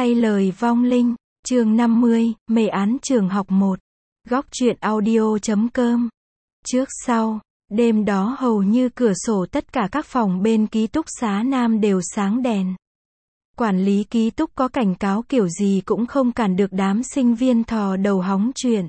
Thay lời vong linh, chương 50, mê án trường học 1. Góc truyện audio.com. Trước sau, đêm đó hầu như cửa sổ tất cả các phòng bên ký túc xá Nam đều sáng đèn. Quản lý ký túc có cảnh cáo kiểu gì cũng không cản được đám sinh viên thò đầu hóng chuyện.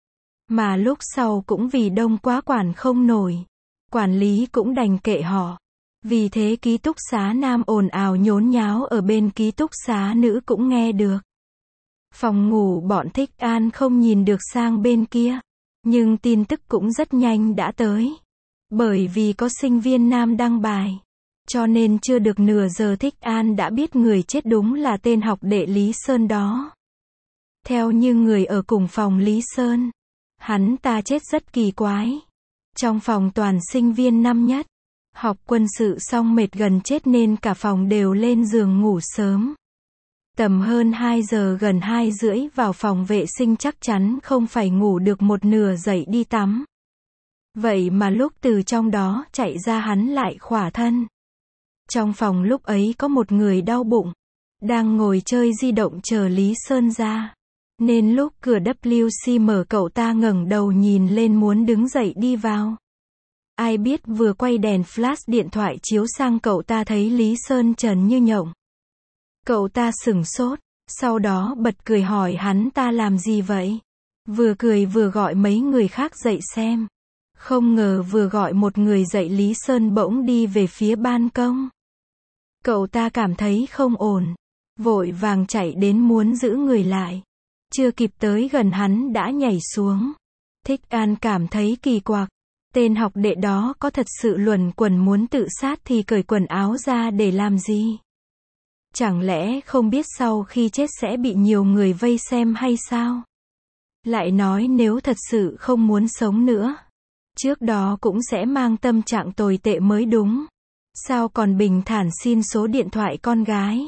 Mà lúc sau cũng vì đông quá quản không nổi. Quản lý cũng đành kệ họ. Vì thế ký túc xá Nam ồn ào nhốn nháo ở bên ký túc xá Nữ cũng nghe được. Phòng ngủ bọn Thích An không nhìn được sang bên kia. Nhưng tin tức cũng rất nhanh đã tới. Bởi vì có sinh viên Nam đăng bài. Cho nên chưa được nửa giờ Thích An đã biết người chết đúng là tên học đệ Lý Sơn đó. Theo như người ở cùng phòng Lý Sơn, hắn ta chết rất kỳ quái. Trong phòng toàn sinh viên năm nhất. Học quân sự xong mệt gần chết nên cả phòng đều lên giường ngủ sớm. Tầm hơn 2 giờ gần 2 rưỡi vào phòng vệ sinh chắc chắn không phải ngủ được một nửa dậy đi tắm. Vậy mà lúc từ trong đó chạy ra hắn lại khỏa thân. Trong phòng lúc ấy có một người đau bụng. Đang ngồi chơi di động chờ Lý Sơn ra. Nên lúc cửa WC mở cậu ta ngẩng đầu nhìn lên muốn đứng dậy đi vào. Ai biết vừa quay đèn flash điện thoại chiếu sang cậu ta thấy Lý Sơn trần như nhộng. Cậu ta sửng sốt, sau đó bật cười hỏi hắn ta làm gì vậy? Vừa cười vừa gọi mấy người khác dậy xem. Không ngờ vừa gọi một người dậy Lý Sơn bỗng đi về phía ban công. Cậu ta cảm thấy không ổn, vội vàng chạy đến muốn giữ người lại. Chưa kịp tới gần hắn đã nhảy xuống. Thích An cảm thấy kỳ quặc. Tên học đệ đó có thật sự luẩn quẩn muốn tự sát thì cởi quần áo ra để làm gì? Chẳng lẽ không biết sau khi chết sẽ bị nhiều người vây xem hay sao? Lại nói nếu thật sự không muốn sống nữa, trước đó cũng sẽ mang tâm trạng tồi tệ mới đúng. Sao còn bình thản xin số điện thoại con gái?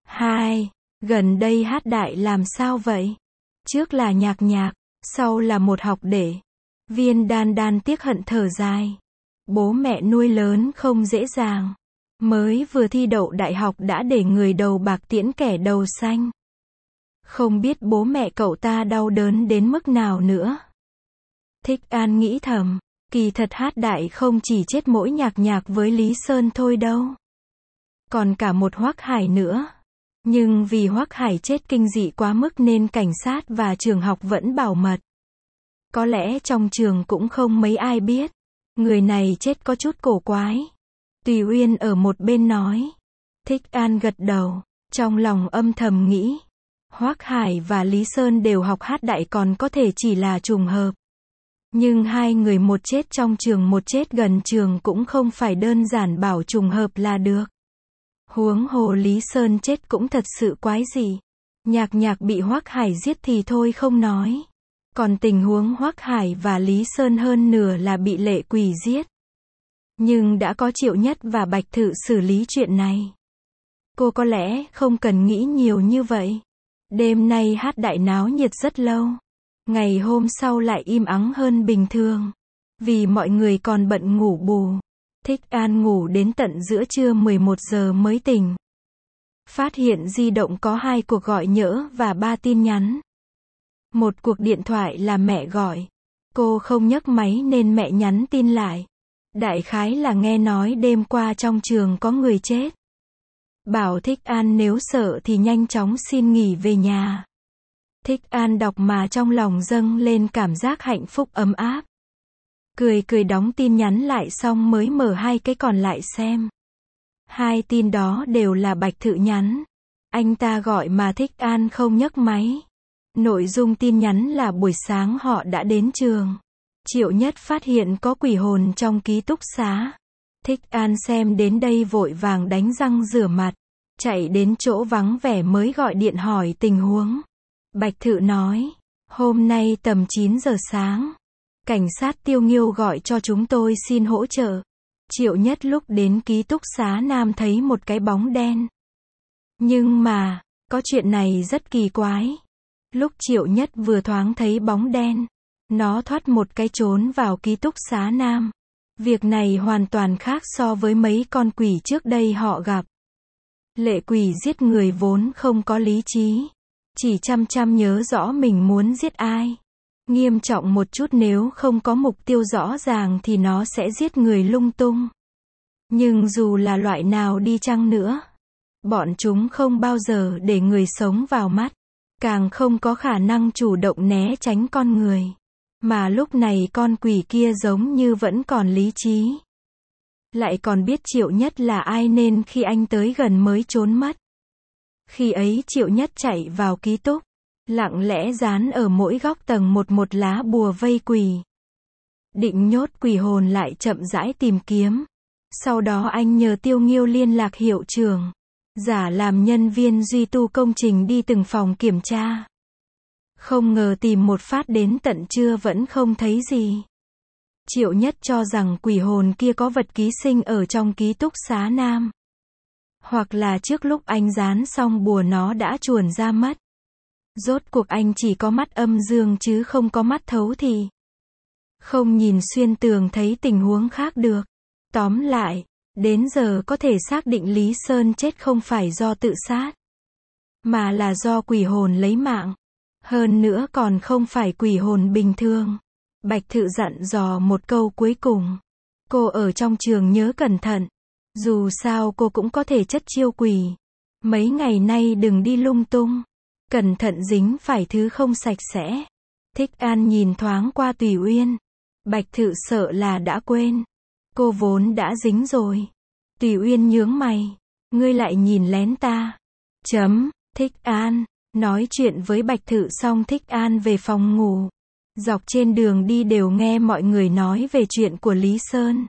2. Gần đây Hát Đại làm sao vậy? Trước là Nhạc Nhạc, sau là một học đệ. Viên Đan Đan tiếc hận thở dài. Bố mẹ nuôi lớn không dễ dàng. Mới vừa thi đậu đại học đã để người đầu bạc tiễn kẻ đầu xanh. Không biết bố mẹ cậu ta đau đớn đến mức nào nữa. Thích An nghĩ thầm, kỳ thật Hát Đại không chỉ chết mỗi Nhạc Nhạc với Lý Sơn thôi đâu. Còn cả một Hoắc Hải nữa. Nhưng vì Hoắc Hải chết kinh dị quá mức nên cảnh sát và trường học vẫn bảo mật. Có lẽ trong trường cũng không mấy ai biết. Người này chết có chút cổ quái. Tùy Uyên ở một bên nói. Thích An gật đầu. Trong lòng âm thầm nghĩ. Hoắc Hải và Lý Sơn đều học Hát Đại còn có thể chỉ là trùng hợp. Nhưng hai người một chết trong trường một chết gần trường cũng không phải đơn giản bảo trùng hợp là được. Huống hồ Lý Sơn chết cũng thật sự quái dị. Nhạc Nhạc bị Hoắc Hải giết thì thôi không nói. Còn tình huống Hoắc Hải và Lý Sơn hơn nửa là bị Lệ Quỳ giết. Nhưng đã có Triệu Nhất và Bạch Thự xử lý chuyện này. Cô có lẽ không cần nghĩ nhiều như vậy. Đêm nay Hát Đại náo nhiệt rất lâu. Ngày hôm sau lại im ắng hơn bình thường. Vì mọi người còn bận ngủ bù. Thích An ngủ đến tận giữa trưa 11 giờ mới tỉnh. Phát hiện di động có 2 cuộc gọi nhỡ và 3 tin nhắn. Một cuộc điện thoại là mẹ gọi. Cô không nhấc máy nên mẹ nhắn tin lại. Đại khái là nghe nói đêm qua trong trường có người chết. Bảo Thích An nếu sợ thì nhanh chóng xin nghỉ về nhà. Thích An đọc mà trong lòng dâng lên cảm giác hạnh phúc ấm áp. Cười cười đóng tin nhắn lại xong mới mở 2 cái còn lại xem. 2 tin đó đều là Bạch Thự nhắn. Anh ta gọi mà Thích An không nhấc máy. Nội dung tin nhắn là buổi sáng họ đã đến trường. Triệu Nhất phát hiện có quỷ hồn trong ký túc xá. Thích An xem đến đây vội vàng đánh răng rửa mặt. Chạy đến chỗ vắng vẻ mới gọi điện hỏi tình huống. Bạch Thự nói, hôm nay tầm 9 giờ sáng. Cảnh sát Tiêu Nghiêu gọi cho chúng tôi xin hỗ trợ. Triệu Nhất lúc đến ký túc xá Nam thấy một cái bóng đen. Nhưng mà, có chuyện này rất kỳ quái. Lúc Triệu Nhất vừa thoáng thấy bóng đen, nó thoát một cái trốn vào ký túc xá Nam. Việc này hoàn toàn khác so với mấy con quỷ trước đây họ gặp. Lệ quỷ giết người vốn không có lý trí. Chỉ chăm chăm nhớ rõ mình muốn giết ai. Nghiêm trọng một chút nếu không có mục tiêu rõ ràng thì nó sẽ giết người lung tung. Nhưng dù là loại nào đi chăng nữa, bọn chúng không bao giờ để người sống vào mắt. Càng không có khả năng chủ động né tránh con người. Mà lúc này con quỷ kia giống như vẫn còn lý trí. Lại còn biết Triệu Nhất là ai nên khi anh tới gần mới trốn mất. Khi ấy Triệu Nhất chạy vào ký túc, lặng lẽ dán ở mỗi góc tầng một lá bùa vây quỷ. Định nhốt quỷ hồn lại chậm rãi tìm kiếm. Sau đó anh nhờ Tiêu Nghiêu liên lạc hiệu trưởng, giả làm nhân viên duy tu công trình đi từng phòng kiểm tra. Không ngờ tìm một phát đến tận trưa vẫn không thấy gì. Triệu Nhất cho rằng quỷ hồn kia có vật ký sinh ở trong ký túc xá nam. Hoặc là trước lúc anh dán xong bùa nó đã chuồn ra mất. Rốt cuộc anh chỉ có mắt âm dương chứ không có mắt thấu thì không nhìn xuyên tường thấy tình huống khác được. Tóm lại, đến giờ có thể xác định Lý Sơn chết không phải do tự sát, mà là do quỷ hồn lấy mạng. Hơn nữa còn không phải quỷ hồn bình thường. Bạch Thự dặn dò một câu cuối cùng. Cô ở trong trường nhớ cẩn thận. Dù sao cô cũng có thể chất chiêu quỷ. Mấy ngày nay đừng đi lung tung. Cẩn thận dính phải thứ không sạch sẽ. Thích An nhìn thoáng qua Tùy Uyên. Bạch Thự sợ là đã quên. Cô vốn đã dính rồi. Tùy Uyên nhướng mày. Ngươi lại nhìn lén ta. Thích An. Nói chuyện với Bạch Thự xong Thích An về phòng ngủ. Dọc trên đường đi đều nghe mọi người nói về chuyện của Lý Sơn.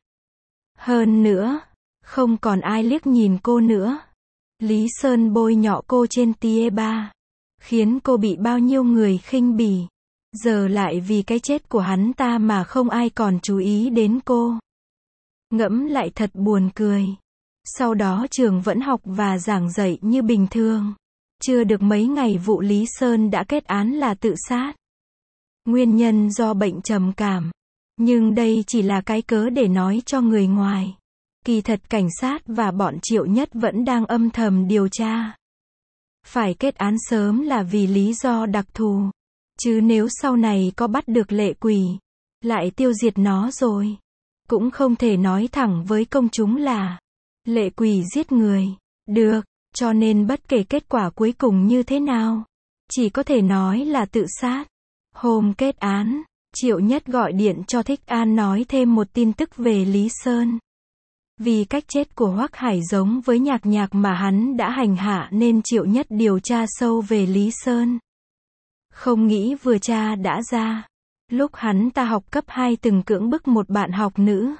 Hơn nữa, không còn ai liếc nhìn cô nữa. Lý Sơn bôi nhọ cô trên Tie3, khiến cô bị bao nhiêu người khinh bỉ. Giờ lại vì cái chết của hắn ta mà không ai còn chú ý đến cô. Ngẫm lại thật buồn cười. Sau đó trường vẫn học và giảng dạy như bình thường. Chưa được mấy ngày vụ Lý Sơn đã kết án là tự sát. Nguyên nhân do bệnh trầm cảm. Nhưng đây chỉ là cái cớ để nói cho người ngoài. Kỳ thật cảnh sát và bọn Triệu Nhất vẫn đang âm thầm điều tra. Phải kết án sớm là vì lý do đặc thù. Chứ nếu sau này có bắt được lệ quỷ, lại tiêu diệt nó rồi, cũng không thể nói thẳng với công chúng là lệ quỷ giết người. Được, cho nên bất kể kết quả cuối cùng như thế nào, chỉ có thể nói là tự sát. Hôm kết án, Triệu Nhất gọi điện cho Thích An nói thêm một tin tức về Lý Sơn. Vì cách chết của Hoắc Hải giống với Nhạc Nhạc mà hắn đã hành hạ nên Triệu Nhất điều tra sâu về Lý Sơn. Không nghĩ vừa tra đã ra. Lúc hắn ta học cấp 2 từng cưỡng bức một bạn học nữ.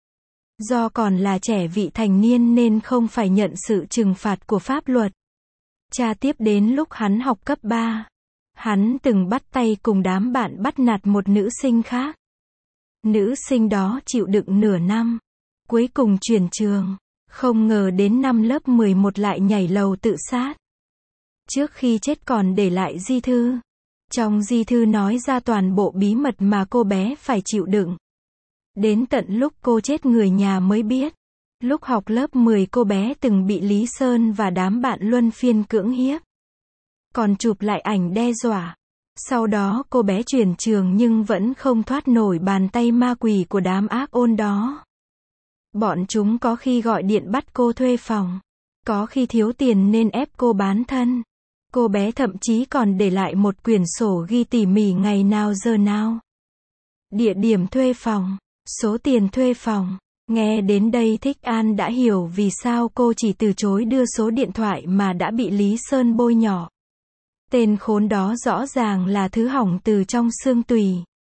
Do còn là trẻ vị thành niên nên không phải nhận sự trừng phạt của pháp luật. Tra tiếp đến lúc hắn học cấp 3. Hắn từng bắt tay cùng đám bạn bắt nạt một nữ sinh khác. Nữ sinh đó chịu đựng nửa năm. Cuối cùng chuyển trường. Không ngờ đến năm lớp 11 lại nhảy lầu tự sát. Trước khi chết còn để lại di thư. Trong di thư nói ra toàn bộ bí mật mà cô bé phải chịu đựng. Đến tận lúc cô chết người nhà mới biết. Lúc học lớp 10 cô bé từng bị Lý Sơn và đám bạn luân phiên cưỡng hiếp. Còn chụp lại ảnh đe dọa. Sau đó cô bé chuyển trường nhưng vẫn không thoát nổi bàn tay ma quỷ của đám ác ôn đó. Bọn chúng có khi gọi điện bắt cô thuê phòng. Có khi thiếu tiền nên ép cô bán thân. Cô bé thậm chí còn để lại một quyển sổ ghi tỉ mỉ ngày nào giờ nào. Địa điểm thuê phòng, số tiền thuê phòng. Nghe đến đây Thích An đã hiểu vì sao cô chỉ từ chối đưa số điện thoại mà đã bị Lý Sơn bôi nhọ. Tên khốn đó rõ ràng là thứ hỏng từ trong xương tủy.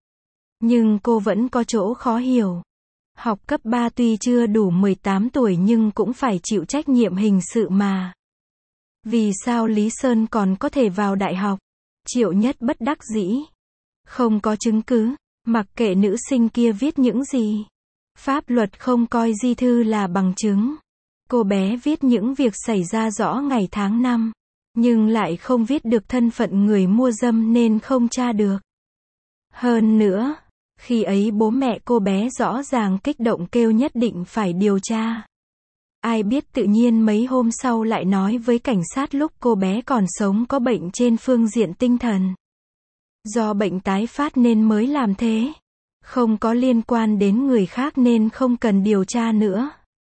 Nhưng cô vẫn có chỗ khó hiểu. Học cấp 3 tuy chưa đủ 18 tuổi nhưng cũng phải chịu trách nhiệm hình sự mà. Vì sao Lý Sơn còn có thể vào đại học? Triệu Nhất bất đắc dĩ. Không có chứng cứ, mặc kệ nữ sinh kia viết những gì. Pháp luật không coi di thư là bằng chứng. Cô bé viết những việc xảy ra rõ ngày tháng năm, nhưng lại không viết được thân phận người mua dâm nên không tra được. Hơn nữa, khi ấy bố mẹ cô bé rõ ràng kích động kêu nhất định phải điều tra. Ai biết tự nhiên mấy hôm sau lại nói với cảnh sát lúc cô bé còn sống có bệnh trên phương diện tinh thần. Do bệnh tái phát nên mới làm thế. Không có liên quan đến người khác nên không cần điều tra nữa.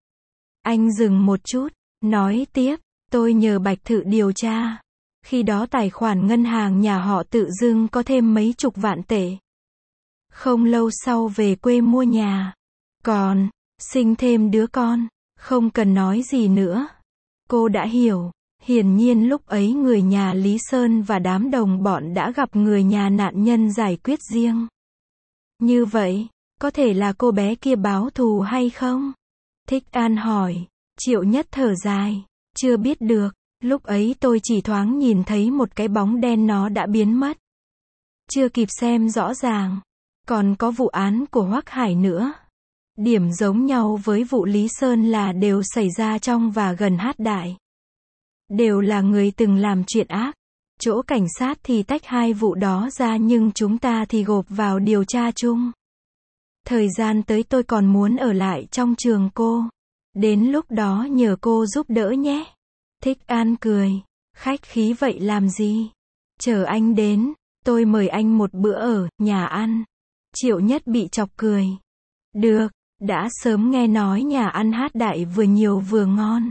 Anh dừng một chút, nói tiếp, tôi nhờ Bạch Thự điều tra. Khi đó tài khoản ngân hàng nhà họ tự dưng có thêm mấy chục vạn tệ. Không lâu sau về quê mua nhà. Còn, sinh thêm đứa con. Không cần nói gì nữa. Cô đã hiểu. Hiển nhiên lúc ấy người nhà Lý Sơn và đám đồng bọn đã gặp người nhà nạn nhân giải quyết riêng. Như vậy, có thể là cô bé kia báo thù hay không? Thích An hỏi. Triệu Nhất thở dài. Chưa biết được. Lúc ấy tôi chỉ thoáng nhìn thấy một cái bóng đen nó đã biến mất. Chưa kịp xem rõ ràng. Còn có vụ án của Hoắc Hải nữa. Điểm giống nhau với vụ Lý Sơn là đều xảy ra trong và gần Hát Đại. Đều là người từng làm chuyện ác. Chỗ cảnh sát thì tách hai vụ đó ra nhưng chúng ta thì gộp vào điều tra chung. Thời gian tới tôi còn muốn ở lại trong trường cô. Đến lúc đó nhờ cô giúp đỡ nhé. Thích An cười. Khách khí vậy làm gì? Chờ anh đến, tôi mời anh một bữa ở nhà ăn. Triệu Nhất bị chọc cười. Được, đã sớm nghe nói nhà ăn Hát Đại vừa nhiều vừa ngon.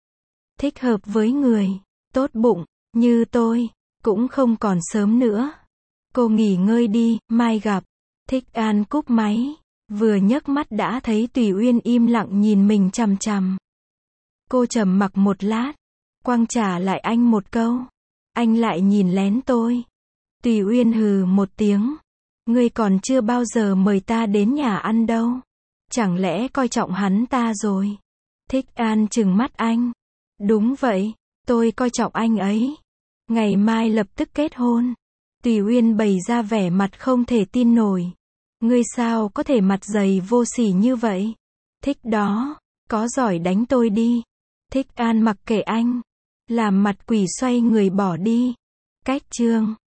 Thích hợp với người tốt bụng như tôi, cũng không còn sớm nữa. Cô nghỉ ngơi đi, mai gặp. Thích An cúp máy, vừa nhấc mắt đã thấy Tùy Uyên im lặng nhìn mình chằm chằm. Cô trầm mặc một lát, quăng trả lại anh một câu. Anh lại nhìn lén tôi. Tùy Uyên hừ một tiếng. Ngươi còn chưa bao giờ mời ta đến nhà ăn đâu. Chẳng lẽ coi trọng hắn ta rồi? Thích An trừng mắt anh. Đúng vậy, tôi coi trọng anh ấy. Ngày mai lập tức kết hôn. Tùy Uyên bày ra vẻ mặt không thể tin nổi. Ngươi sao có thể mặt dày vô sỉ như vậy? Thích đó, có giỏi đánh tôi đi. Thích An mặc kệ anh. Làm mặt quỷ xoay người bỏ đi. Cách chương